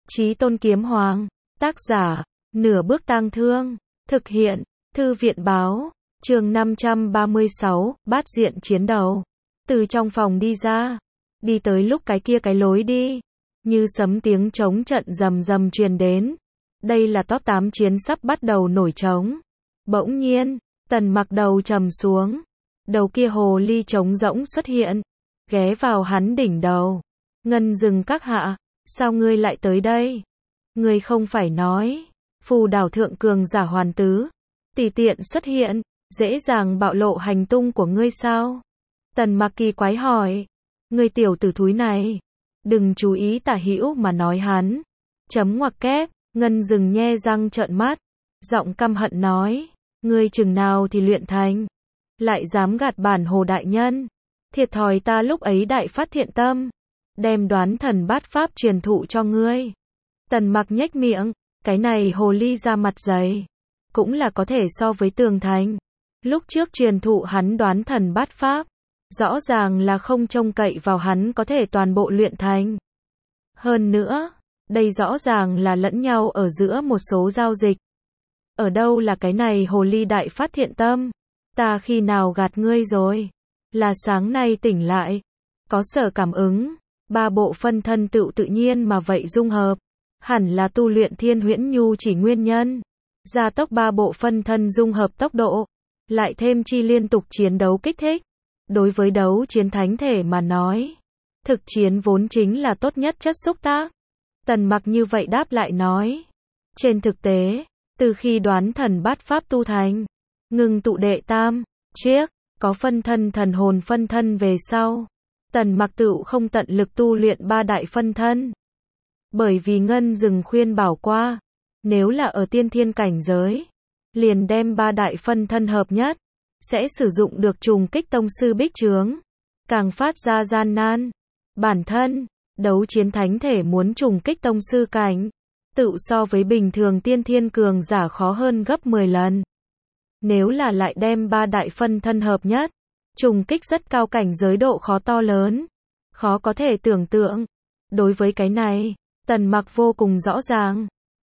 Chí Tôn Kiếm Hoàng. Tác giả, Nửa Bước Tang Thương. Thực hiện, Thư viện báo. Chương 536, bát diện chiến đầu. Từ trong phòng đi ra, đi tới lúc cái kia cái lối đi, như sấm tiếng trống trận rầm rầm truyền đến. Đây là top 8 chiến sắp bắt đầu nổi trống. Bỗng nhiên, Tần Mặc đầu trầm xuống. Đầu kia hồ ly trống rỗng xuất hiện, ghé vào hắn đỉnh đầu. Ngân Dừng các hạ, sao ngươi lại tới đây? Ngươi không phải nói, Phù Đảo thượng cường giả hoàn tứ, tùy tiện xuất hiện, dễ dàng bạo lộ hành tung của ngươi sao? Tần Mặc kỳ quái hỏi. Ngươi tiểu tử thúi này, đừng chú ý tả hữu mà nói hắn. Chấm ngoặc kép. Ngân Dừng nhe răng trợn mắt, giọng căm hận nói, ngươi chừng nào thì luyện thành, lại dám gạt bản Hồ đại nhân. Thiệt thòi ta lúc ấy đại phát thiện tâm, đem Đoán Thần Bát Pháp truyền thụ cho ngươi. Tần Mặc nhếch miệng, cái này hồ ly ra mặt dày, cũng là có thể so với Tường Thành. Lúc trước truyền thụ hắn Đoán Thần Bát Pháp, rõ ràng là không trông cậy vào hắn có thể toàn bộ luyện thành. Hơn nữa, đây rõ ràng là lẫn nhau ở giữa một số giao dịch. Ở đâu là cái này hồ ly đại phát thiện tâm? Ta khi nào gạt ngươi rồi? Là sáng nay tỉnh lại, có sở cảm ứng, ba bộ phân thân tự nhiên mà vậy dung hợp, hẳn là tu luyện Thiên Huyễn Nhu chỉ nguyên nhân. Gia tốc ba bộ phân thân dung hợp tốc độ, lại thêm chi liên tục chiến đấu kích thích. Đối với đấu chiến thánh thể mà nói, thực chiến vốn chính là tốt nhất chất xúc tác. Tần Mặc như vậy đáp lại nói. Trên thực tế, từ khi Đoán Thần Bát Pháp tu thành, ngưng tụ đệ tam chiếc, có phân thân thần hồn phân thân về sau, Tần Mặc tựu không tận lực tu luyện ba đại phân thân. Bởi vì Ngân Dừng khuyên bảo qua, nếu là ở tiên thiên cảnh giới, liền đem ba đại phân thân hợp nhất, sẽ sử dụng được trùng kích tông sư bích trướng, càng phát ra gian nan. Bản thân, đấu chiến thánh thể muốn trùng kích tông sư cảnh, tự so với bình thường tiên thiên cường giả khó hơn gấp 10 lần. Nếu là lại đem ba đại phân thân hợp nhất, trùng kích rất cao cảnh giới độ khó to lớn, khó có thể tưởng tượng. Đối với cái này, Tần Mặc vô cùng rõ ràng,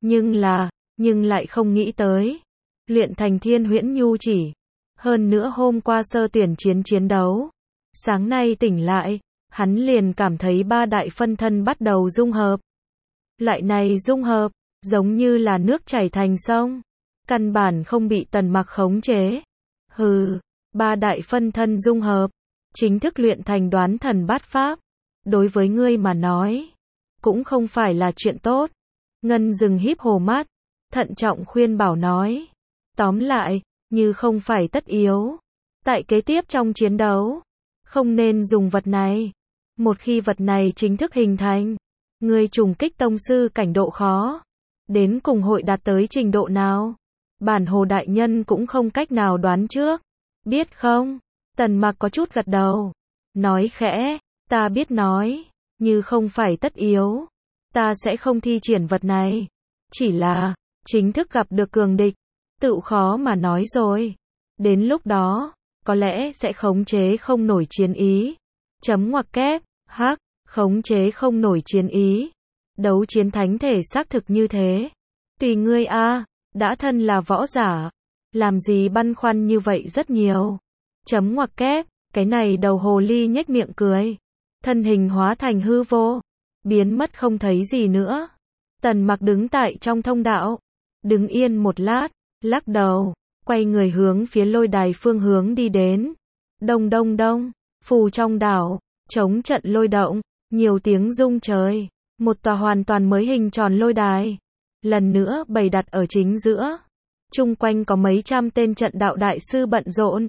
nhưng lại không nghĩ tới, luyện thành Thiên Huyễn Nhu chỉ. Hơn nữa hôm qua sơ tuyển chiến đấu, sáng nay tỉnh lại, hắn liền cảm thấy ba đại phân thân bắt đầu dung hợp. Loại này dung hợp, giống như là nước chảy thành sông, căn bản không bị Tần Mặc khống chế. Hừ, ba đại phân thân dung hợp, chính thức luyện thành Đoán Thần Bát Pháp, đối với ngươi mà nói, cũng không phải là chuyện tốt. Ngân Dừng híp hồ mắt, thận trọng khuyên bảo nói. Tóm lại, như không phải tất yếu, tại kế tiếp trong chiến đấu, không nên dùng vật này. Một khi vật này chính thức hình thành, ngươi trùng kích tông sư cảnh độ khó, đến cùng hội đạt tới trình độ nào, bản Hồ đại nhân cũng không cách nào đoán trước, biết không? Tần Mặc có chút gật đầu, nói khẽ, ta biết nói, như không phải tất yếu, ta sẽ không thi triển vật này, chỉ là, chính thức gặp được cường địch, tự khó mà nói rồi, đến lúc đó, có lẽ sẽ khống chế không nổi chiến ý. Chấm ngoặc kép. Hắc, khống chế không nổi chiến ý. Đấu chiến thánh thể xác thực như thế. Tùy ngươi a, đã thân là võ giả, làm gì băn khoăn như vậy rất nhiều. Chấm ngoặc kép, cái này đầu hồ ly nhếch miệng cười, thân hình hóa thành hư vô, biến mất không thấy gì nữa. Tần Mặc đứng tại trong thông đạo, đứng yên một lát, lắc đầu, quay người hướng phía lôi đài phương hướng đi đến. Đông đông đông, phù trong đảo, chống trận lôi động, nhiều tiếng rung trời, một tòa hoàn toàn mới hình tròn lôi đài, lần nữa bày đặt ở chính giữa. Chung quanh có mấy trăm tên trận đạo đại sư bận rộn,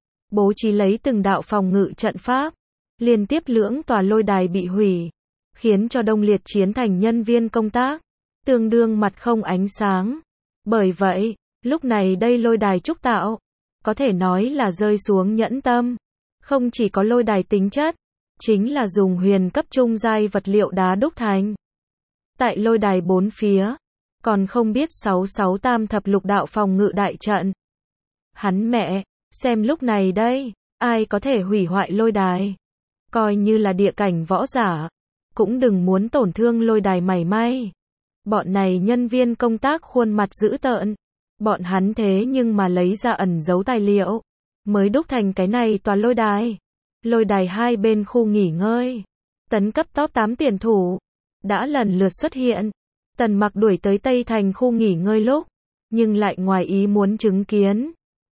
bố trí lấy từng đạo phòng ngự trận pháp, liên tiếp lưỡng tòa lôi đài bị hủy, khiến cho đông liệt chiến thành nhân viên công tác, tương đương mặt không ánh sáng. Bởi vậy, lúc này đây lôi đài trúc tạo, có thể nói là rơi xuống nhẫn tâm. Không chỉ có lôi đài tính chất, chính là dùng huyền cấp trung giai vật liệu đá đúc thành. Tại lôi đài bốn phía, còn không biết 66 tam thập lục đạo phòng ngự đại trận. Hắn mẹ, xem lúc này đây, ai có thể hủy hoại lôi đài. Coi như là địa cảnh võ giả, cũng đừng muốn tổn thương lôi đài mảy may. Bọn này nhân viên công tác khuôn mặt dữ tợn. Bọn hắn thế nhưng mà lấy ra ẩn giấu tài liệu. Mới đúc thành cái này tòa lôi đài. Lôi đài hai bên khu nghỉ ngơi. Tấn cấp top 8 tuyển thủ. Đã lần lượt xuất hiện. Tần Mặc đuổi tới Tây Thành khu nghỉ ngơi lúc. Nhưng lại ngoài ý muốn chứng kiến.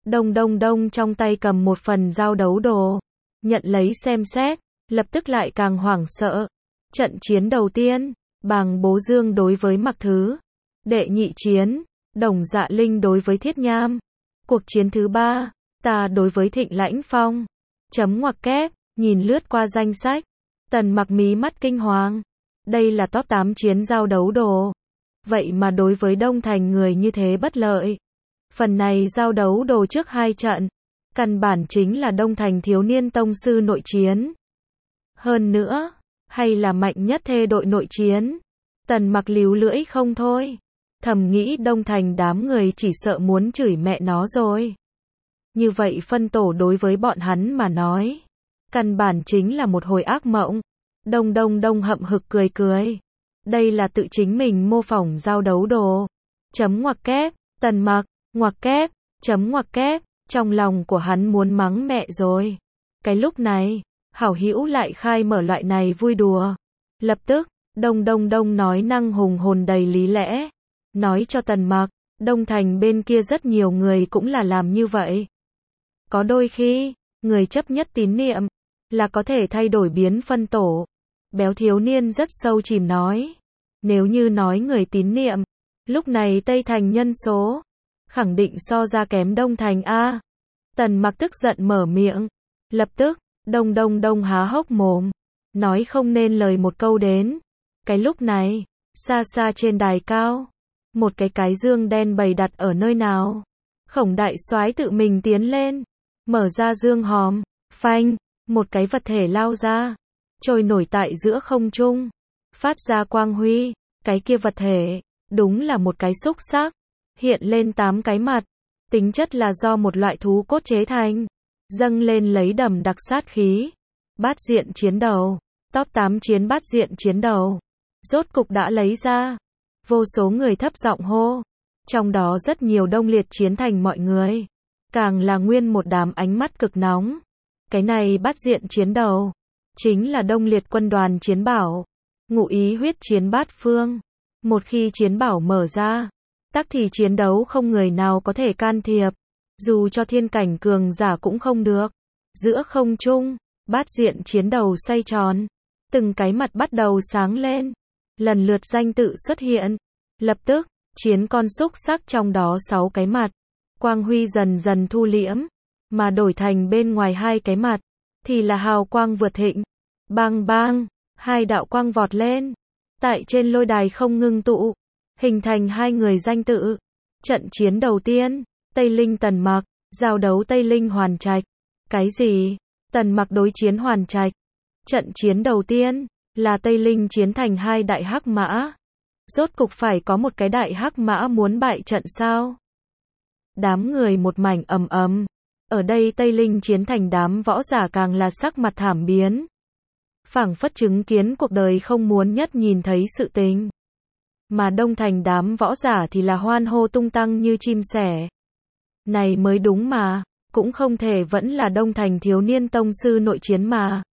Đông trong tay cầm một phần giao đấu đồ. Nhận lấy xem xét. Lập tức lại càng hoảng sợ. Trận chiến đầu tiên. Bàng Bố Dương đối với Mặc Thứ. Đệ nhị chiến. Đồng Dạ Linh đối với Thiết Nham. Cuộc chiến thứ ba. Ta đối với Thịnh Lãnh Phong. Chấm ngoặc kép. Nhìn lướt qua danh sách. Tần Mặc mí mắt kinh hoàng. Đây là top 8 chiến giao đấu đồ. Vậy mà đối với Đông Thành người như thế bất lợi. Phần này giao đấu đồ trước 2 trận. Căn bản chính là Đông Thành thiếu niên tông sư nội chiến. Hơn nữa. Hay là mạnh nhất thê đội nội chiến. Tần Mặc líu lưỡi không thôi. Thầm nghĩ Đông Thành đám người chỉ sợ muốn chửi mẹ nó rồi. Như vậy phân tổ đối với bọn hắn mà nói. Căn bản chính là một hồi ác mộng. Đông hậm hực cười. Đây là tự chính mình mô phỏng giao đấu đồ. Chấm ngoặc kép. Tần Mặc. Ngoặc kép. Chấm ngoặc kép. Trong lòng của hắn muốn mắng mẹ rồi. Cái lúc này. Hảo hữu lại khai mở loại này vui đùa. Lập tức. Đông nói năng hùng hồn đầy lý lẽ. Nói cho Tần Mặc. Đông Thành bên kia rất nhiều người cũng là làm như vậy. Có đôi khi. Người chấp nhất tín niệm. Là có thể thay đổi biến phân tổ. Béo thiếu niên rất sâu chìm nói. Nếu như nói người tín niệm. Lúc này Tây Thành nhân số. Khẳng định so ra kém Đông Thành A. Tần Mặc tức giận mở miệng. Lập tức. Đông há hốc mồm. Nói không nên lời một câu đến. Cái lúc này. Xa trên đài cao. Một cái dương đen bày đặt ở nơi nào. Khổng đại soái tự mình tiến lên. Mở ra dương hòm. Phanh. Một cái vật thể lao ra. Trôi nổi tại giữa không trung. Phát ra quang huy. Cái kia vật thể. Đúng là một cái xúc xác. Hiện lên 8 cái mặt. Tính chất là do một loại thú cốt chế thành. Dâng lên lấy đầm đặc sát khí. Bát diện chiến đầu. Top 8 chiến bát diện chiến đầu. Rốt cục đã lấy ra. Vô số người thấp giọng hô. Trong đó rất nhiều đông liệt chiến thành mọi người. Càng là nguyên một đám ánh mắt cực nóng. Cái này bát diện chiến đầu. Chính là đông liệt quân đoàn chiến bảo. Ngụ ý huyết chiến bát phương. Một khi chiến bảo mở ra. Tắc thì chiến đấu không người nào có thể can thiệp. Dù cho thiên cảnh cường giả cũng không được. Giữa không trung. Bát diện chiến đầu xoay tròn. Từng cái mặt bắt đầu sáng lên. Lần lượt danh tự xuất hiện. Lập tức. Chiến con xúc sắc trong đó 6 cái mặt. Quang huy dần thu liễm. Mà đổi thành bên ngoài 2 cái mặt. Thì là hào quang vượt thịnh. Bang. 2 đạo quang vọt lên. Tại trên lôi đài không ngưng tụ. Hình thành 2 người danh tự. Trận chiến đầu tiên. Tây Linh Tần Mặc. Giao đấu Tây Linh Hoàn Trạch. Cái gì? Tần Mặc đối chiến Hoàn Trạch. Trận chiến đầu tiên. Là Tây Linh chiến thành 2 đại hắc mã. Rốt cục phải có một cái đại hắc mã muốn bại trận sao? Đám người một mảnh ầm ầm. Ở đây Tây Linh chiến thành đám võ giả càng là sắc mặt thảm biến. Phảng phất chứng kiến cuộc đời không muốn nhất nhìn thấy sự tình. Mà Đông Thành đám võ giả thì là hoan hô tung tăng như chim sẻ. Này mới đúng mà, cũng không thể vẫn là Đông Thành thiếu niên tông sư nội chiến mà.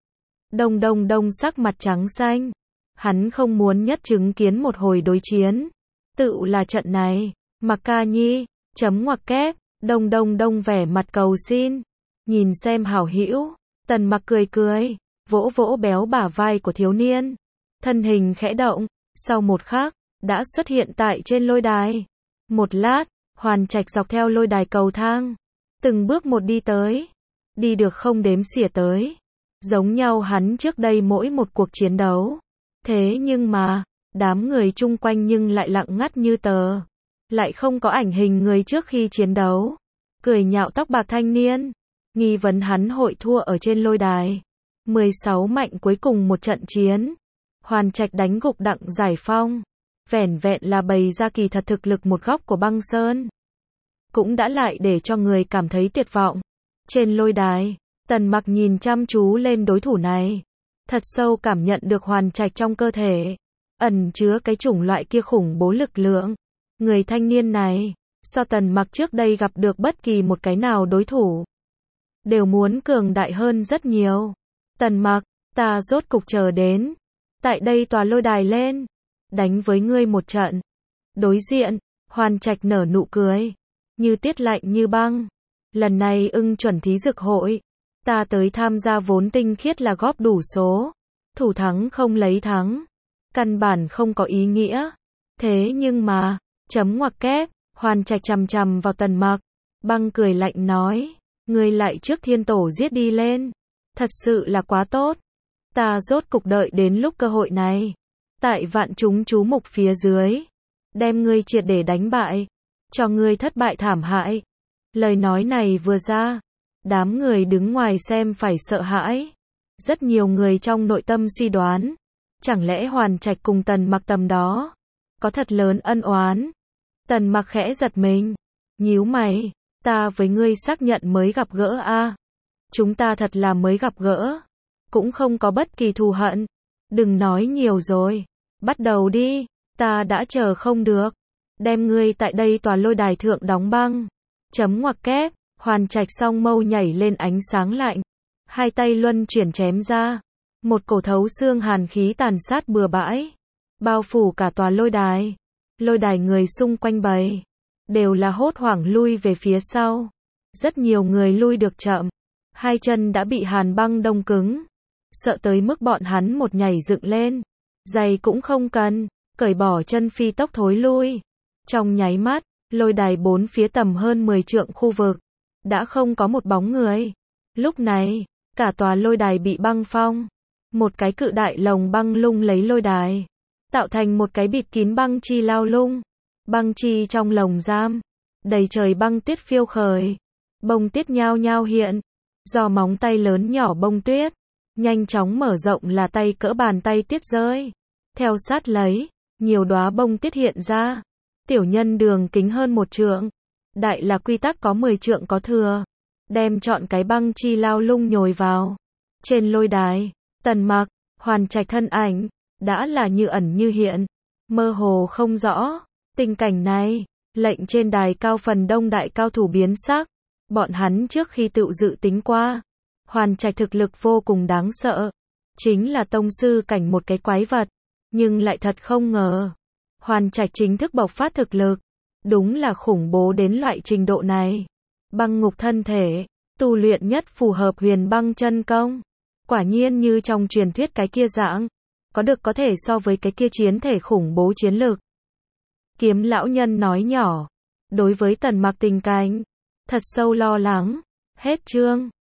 Đông sắc mặt trắng xanh. Hắn không muốn nhất chứng kiến một hồi đối chiến. Tự là trận này. Mặc Ca Nhi. Chấm ngoặc kép. Đông vẻ mặt cầu xin. Nhìn xem hảo hữu. Tần Mặc cười. Vỗ béo bả vai của thiếu niên. Thân hình khẽ động. Sau một khắc. Đã xuất hiện tại trên lôi đài. Một lát. Hoàn Trạch dọc theo lôi đài cầu thang. Từng bước một đi tới. Đi được không đếm xỉa tới. Giống nhau hắn trước đây mỗi một cuộc chiến đấu. Thế nhưng mà. Đám người chung quanh nhưng lại lặng ngắt như tờ. Lại không có ảnh hình người trước khi chiến đấu. Cười nhạo tóc bạc thanh niên. Nghi vấn hắn hội thua ở trên lôi đài. 16 mạnh cuối cùng một trận chiến. Hoàn Trạch đánh gục Đặng Giải Phong. Vẻn vẹn là bày ra kỳ thật thực lực một góc của băng sơn. Cũng đã lại để cho người cảm thấy tuyệt vọng. Trên lôi đài. Tần Mặc nhìn chăm chú lên đối thủ này. Thật sâu cảm nhận được Hoàn Trạch trong cơ thể. ẩn chứa cái chủng loại kia khủng bố lực lượng. Người thanh niên này, so Tần Mặc trước đây gặp được bất kỳ một cái nào đối thủ, đều muốn cường đại hơn rất nhiều. Tần Mặc, ta rốt cục chờ đến. Tại đây tòa lôi đài lên, đánh với ngươi một trận. Đối diện, Hoàn Trạch nở nụ cười, như tiết lạnh như băng. Lần này ưng chuẩn thí dực hội, ta tới tham gia vốn tinh khiết là góp đủ số. Thủ thắng không lấy thắng, căn bản không có ý nghĩa. Thế nhưng mà, chấm ngoặc kép, Hoàn Trạch chằm chằm vào Tần Mặc, băng cười lạnh nói, ngươi lại trước thiên tổ giết đi lên. Thật sự là quá tốt. Ta rốt cục đợi đến lúc cơ hội này. Tại vạn chúng chú mục phía dưới, đem ngươi triệt để đánh bại, cho ngươi thất bại thảm hại. Lời nói này vừa ra, đám người đứng ngoài xem phải sợ hãi. Rất nhiều người trong nội tâm suy đoán, chẳng lẽ Hoàn Trạch cùng Tần Mặc tầm đó có thật lớn ân oán. Tần Mặc khẽ giật mình, nhíu mày, ta với ngươi xác nhận mới gặp gỡ a. Chúng ta thật là mới gặp gỡ, cũng không có bất kỳ thù hận. Đừng nói nhiều rồi, bắt đầu đi, ta đã chờ không được. Đem ngươi tại đây tòa lôi đài thượng đóng băng. Chấm ngoặc kép, Hoàn Trạch song mâu nhảy lên ánh sáng lạnh, hai tay luân chuyển chém ra, một cổ thấu xương hàn khí tàn sát bừa bãi, bao phủ cả tòa lôi đài. Lôi đài người xung quanh bầy đều là hốt hoảng lui về phía sau. Rất nhiều người lui được chậm, hai chân đã bị hàn băng đông cứng, sợ tới mức bọn hắn một nhảy dựng lên, giày cũng không cần, cởi bỏ chân phi tốc thối lui. Trong nháy mắt, lôi đài bốn phía tầm hơn 10 trượng khu vực đã không có một bóng người. Lúc này, cả tòa lôi đài bị băng phong, một cái cự đại lồng băng lung lấy lôi đài, tạo thành một cái bịt kín băng chi lao lung. Băng chi trong lồng giam, đầy trời băng tuyết phiêu khởi, bông tuyết nhao nhao hiện, do móng tay lớn nhỏ bông tuyết nhanh chóng mở rộng là tay cỡ bàn tay tuyết rơi. Theo sát lấy, nhiều đóa bông tuyết hiện ra, tiểu nhân đường kính hơn 1 trượng, đại là quy tắc có 10 trượng có thừa, đem trọn cái băng chi lao lung nhồi vào. Trên lôi đài, Tần Mặc, Hoàn Trạch thân ảnh đã là như ẩn như hiện, mơ hồ không rõ. Tình cảnh này, lệnh trên đài cao phần đông đại cao thủ biến sắc. Bọn hắn trước khi tự dự tính qua, Hoàn Trạch thực lực vô cùng đáng sợ, chính là tông sư cảnh một cái quái vật, nhưng lại thật không ngờ, Hoàn Trạch chính thức bộc phát thực lực, đúng là khủng bố đến loại trình độ này. Băng ngục thân thể, tu luyện nhất phù hợp huyền băng chân công, quả nhiên như trong truyền thuyết cái kia dạng, có thể so với cái kia chiến thể khủng bố chiến lực. Kiếm lão nhân nói nhỏ, đối với Tần Mặc tình cảnh thật sâu lo lắng. Hết chương.